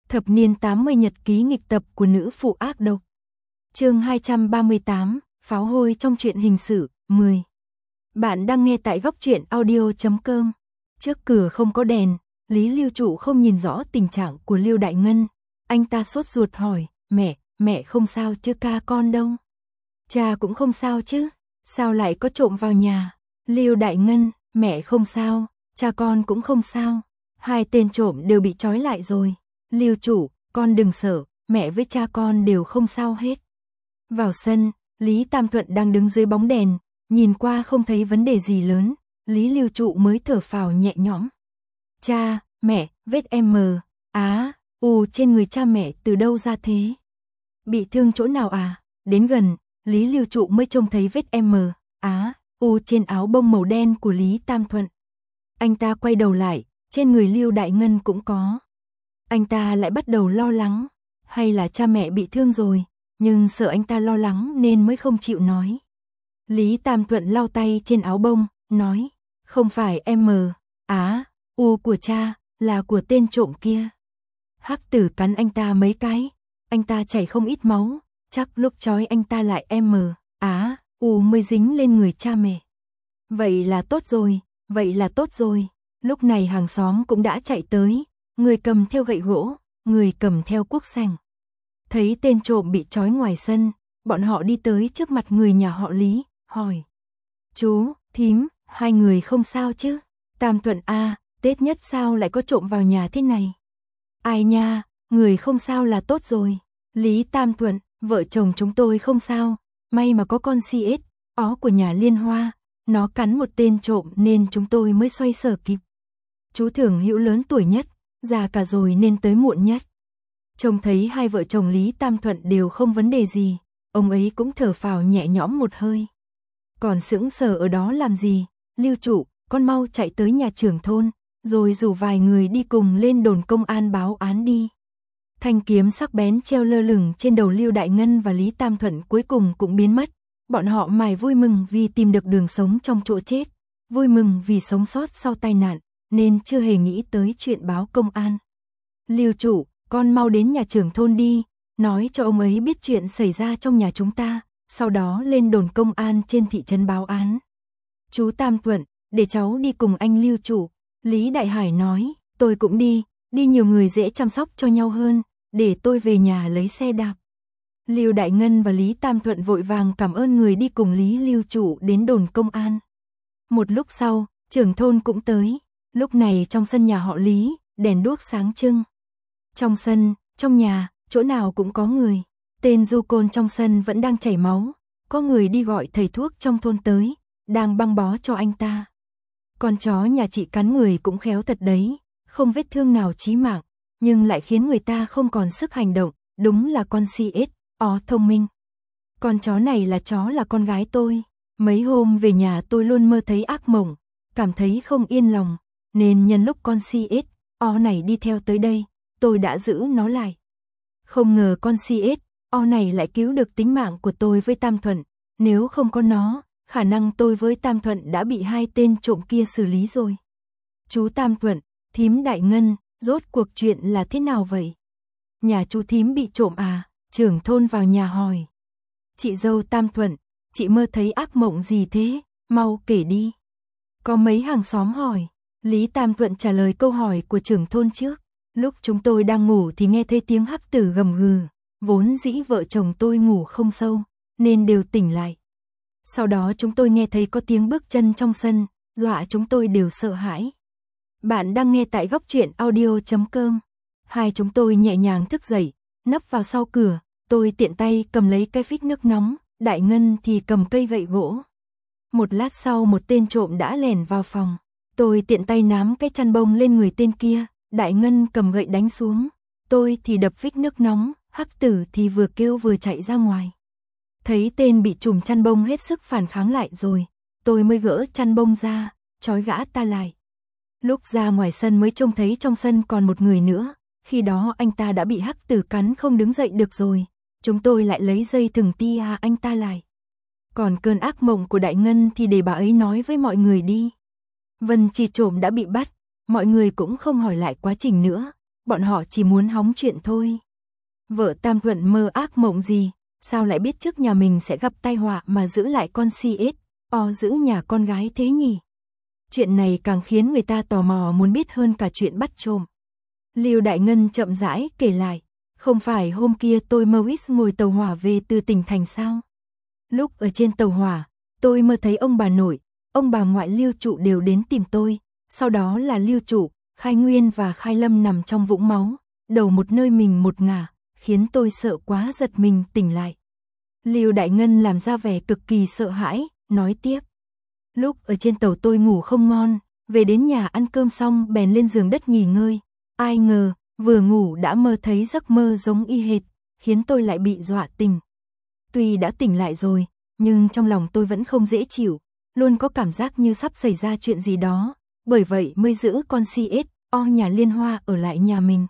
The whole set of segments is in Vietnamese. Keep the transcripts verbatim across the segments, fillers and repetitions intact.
Thập niên tám mươi nhật ký nghịch tập của nữ phụ ác độc. Chương hai trăm ba mươi tám, pháo hôi trong truyện hình sự, mười. Bạn đang nghe tại góc truyện audio chấm com. Trước cửa không có đèn, Lý Lưu Trụ không nhìn rõ tình trạng của Lưu Đại Ngân. Anh ta sốt ruột hỏi, mẹ, mẹ không sao chứ ca con đâu? Cha cũng không sao chứ, sao lại có trộm vào nhà? Lưu Đại Ngân, mẹ không sao, cha con cũng không sao. Hai tên trộm đều bị trói lại rồi. Lưu Trụ, con đừng sợ, mẹ với cha con đều không sao hết. Vào sân, Lý Tam Thuận đang đứng dưới bóng đèn, nhìn qua không thấy vấn đề gì lớn, Lý Lưu Trụ mới thở phào nhẹ nhõm. Cha, mẹ, vết M, á, u trên người cha mẹ từ đâu ra thế? Bị thương chỗ nào à? Đến gần, Lý Lưu Trụ mới trông thấy vết M, á, u trên áo bông màu đen của Lý Tam Thuận. Anh ta quay đầu lại, trên người Lưu Đại Ngân cũng có. Anh ta lại bắt đầu lo lắng, hay là cha mẹ bị thương rồi, nhưng sợ anh ta lo lắng nên mới không chịu nói. Lý Tam Thuận lau tay trên áo bông, nói, không phải M, á, u của cha, là của tên trộm kia. Hắc tử cắn anh ta mấy cái, anh ta chảy không ít máu, chắc lúc trói anh ta lại M, á, u mới dính lên người cha mẹ. Vậy là tốt rồi, vậy là tốt rồi. Lúc này hàng xóm cũng đã chạy tới, người cầm theo gậy gỗ, người cầm theo cuốc sành. Thấy tên trộm bị trói ngoài sân, bọn họ đi tới trước mặt người nhà họ Lý, hỏi. Chú, thím, hai người không sao chứ? Tam Thuận a, Tết nhất sao lại có trộm vào nhà thế này? Ai nha, người không sao là tốt rồi. Lý Tam Thuận, vợ chồng chúng tôi không sao, may mà có con xê ét, ó của nhà Liên Hoa, nó cắn một tên trộm nên chúng tôi mới xoay sở kịp. Chú Thưởng Hữu lớn tuổi nhất, già cả rồi nên tới muộn nhất. Trông thấy hai vợ chồng Lý Tam Thuận đều không vấn đề gì, ông ấy cũng thở phào nhẹ nhõm một hơi. Còn sững sờ ở đó làm gì? Lưu Trụ, con mau chạy tới nhà trưởng thôn, rồi rủ vài người đi cùng lên đồn công an báo án đi. Thanh kiếm sắc bén treo lơ lửng trên đầu Lưu Đại Ngân và Lý Tam Thuận cuối cùng cũng biến mất. Bọn họ mải vui mừng vì tìm được đường sống trong chỗ chết, vui mừng vì sống sót sau tai nạn, nên chưa hề nghĩ tới chuyện báo công an. Lưu Trụ, con mau đến nhà trưởng thôn đi, nói cho ông ấy biết chuyện xảy ra trong nhà chúng ta, sau đó lên đồn công an trên thị trấn báo án. Chú Tam Thuận, để cháu đi cùng anh Lưu Trụ. Lý Đại Hải nói, tôi cũng đi, đi nhiều người dễ chăm sóc cho nhau hơn, để tôi về nhà lấy xe đạp. Lưu Đại Ngân và Lý Tam Thuận vội vàng cảm ơn người đi cùng Lý Lưu Trụ đến đồn công an. Một lúc sau, trưởng thôn cũng tới, lúc này trong sân nhà họ Lý, đèn đuốc sáng trưng. Trong sân, trong nhà, chỗ nào cũng có người. Tên du côn trong sân vẫn đang chảy máu, có người đi gọi thầy thuốc trong thôn tới, đang băng bó cho anh ta. Con chó nhà chị cắn người cũng khéo thật đấy, không vết thương nào chí mạng, nhưng lại khiến người ta không còn sức hành động, đúng là con xê ét, ó thông minh. Con chó này là chó là con gái tôi, mấy hôm về nhà tôi luôn mơ thấy ác mộng, cảm thấy không yên lòng, nên nhân lúc con xê ét, ó này đi theo tới đây, tôi đã giữ nó lại. Không ngờ con xê ét, ó này lại cứu được tính mạng của tôi với Tam Thuận, nếu không có nó, khả năng tôi với Tam Thuận đã bị hai tên trộm kia xử lý rồi. Chú Tam Thuận, thím Đại Ngân, rốt cuộc chuyện là thế nào vậy? Nhà chú thím bị trộm à? Trưởng thôn vào nhà hỏi. Chị dâu Tam Thuận, chị mơ thấy ác mộng gì thế? Mau kể đi. Có mấy hàng xóm hỏi. Lý Tam Thuận trả lời câu hỏi của trưởng thôn trước. Lúc chúng tôi đang ngủ thì nghe thấy tiếng hắc tử gầm gừ. Vốn dĩ vợ chồng tôi ngủ không sâu, nên đều tỉnh lại. Sau đó chúng tôi nghe thấy có tiếng bước chân trong sân, dọa chúng tôi đều sợ hãi. Bạn đang nghe tại góc truyện audio chấm com. Hai chúng tôi nhẹ nhàng thức dậy, nấp vào sau cửa, tôi tiện tay cầm lấy cái phích nước nóng, Đại Ngân thì cầm cây gậy gỗ. Một lát sau một tên trộm đã lẻn vào phòng, tôi tiện tay nắm cái chăn bông lên người tên kia, Đại Ngân cầm gậy đánh xuống, tôi thì đập phích nước nóng, hắc tử thì vừa kêu vừa chạy ra ngoài. Thấy tên bị trùm chăn bông hết sức phản kháng lại rồi, tôi mới gỡ chăn bông ra, trói gã ta lại. Lúc ra ngoài sân mới trông thấy trong sân còn một người nữa, khi đó anh ta đã bị hắc tử cắn không đứng dậy được rồi, chúng tôi lại lấy dây thừng tia anh ta lại. Còn cơn ác mộng của Đại Ngân thì để bà ấy nói với mọi người đi. Vân Chi trộm đã bị bắt, mọi người cũng không hỏi lại quá trình nữa, bọn họ chỉ muốn hóng chuyện thôi. Vợ Tam Thuận mơ ác mộng gì, sao lại biết trước nhà mình sẽ gặp tai họa mà giữ lại con xê ét o giữ nhà con gái thế nhỉ? Chuyện này càng khiến người ta tò mò muốn biết hơn cả chuyện bắt trộm. Lưu Đại Ngân chậm rãi kể lại, không phải hôm kia tôi mơ ngồi tàu hỏa về từ tỉnh thành sao? Lúc ở trên tàu hỏa, tôi mơ thấy ông bà nội, ông bà ngoại Lưu Trụ đều đến tìm tôi, sau đó là Lưu Trụ, Khai Nguyên và Khai Lâm nằm trong vũng máu, đầu một nơi mình một ngả, khiến tôi sợ quá giật mình tỉnh lại. Lưu Đại Ngân làm ra vẻ cực kỳ sợ hãi, nói tiếp. Lúc ở trên tàu tôi ngủ không ngon, về đến nhà ăn cơm xong bèn lên giường đất nghỉ ngơi, ai ngờ, vừa ngủ đã mơ thấy giấc mơ giống y hệt, khiến tôi lại bị dọa tỉnh. Tuy đã tỉnh lại rồi, nhưng trong lòng tôi vẫn không dễ chịu, luôn có cảm giác như sắp xảy ra chuyện gì đó, bởi vậy mới giữ con xê ét o nhà Liên Hoa ở lại nhà mình.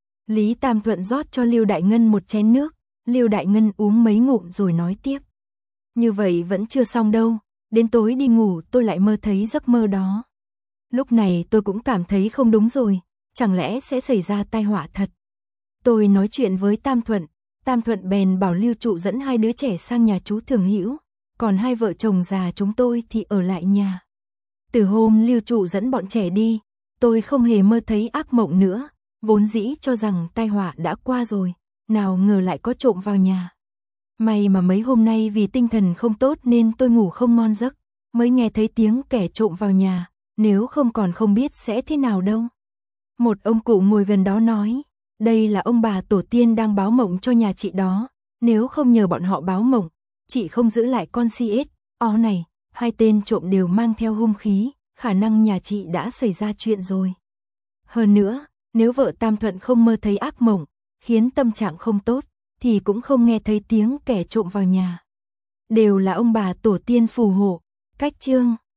Lý Tam Thuận rót cho Lưu Đại Ngân một chén nước, Lưu Đại Ngân uống mấy ngụm rồi nói tiếp. Như vậy vẫn chưa xong đâu, đến tối đi ngủ tôi lại mơ thấy giấc mơ đó. Lúc này tôi cũng cảm thấy không đúng rồi, chẳng lẽ sẽ xảy ra tai họa thật. Tôi nói chuyện với Tam Thuận, Tam Thuận bèn bảo Lưu Trụ dẫn hai đứa trẻ sang nhà chú Thường Hữu, còn hai vợ chồng già chúng tôi thì ở lại nhà. Từ hôm Lưu Trụ dẫn bọn trẻ đi, tôi không hề mơ thấy ác mộng nữa, vốn dĩ cho rằng tai họa đã qua rồi, nào ngờ lại có trộm vào nhà. May mà mấy hôm nay vì tinh thần không tốt nên tôi ngủ không ngon giấc, mới nghe thấy tiếng kẻ trộm vào nhà, nếu không còn không biết sẽ thế nào đâu. Một ông cụ ngồi gần đó nói, đây là ông bà tổ tiên đang báo mộng cho nhà chị đó, nếu không nhờ bọn họ báo mộng, chị không giữ lại con xê ét o này, hai tên trộm đều mang theo hung khí, khả năng nhà chị đã xảy ra chuyện rồi. Hơn nữa, nếu vợ Tam Thuận không mơ thấy ác mộng, khiến tâm trạng không tốt, thì cũng không nghe thấy tiếng kẻ trộm vào nhà. Đều là ông bà tổ tiên phù hộ. Cách chương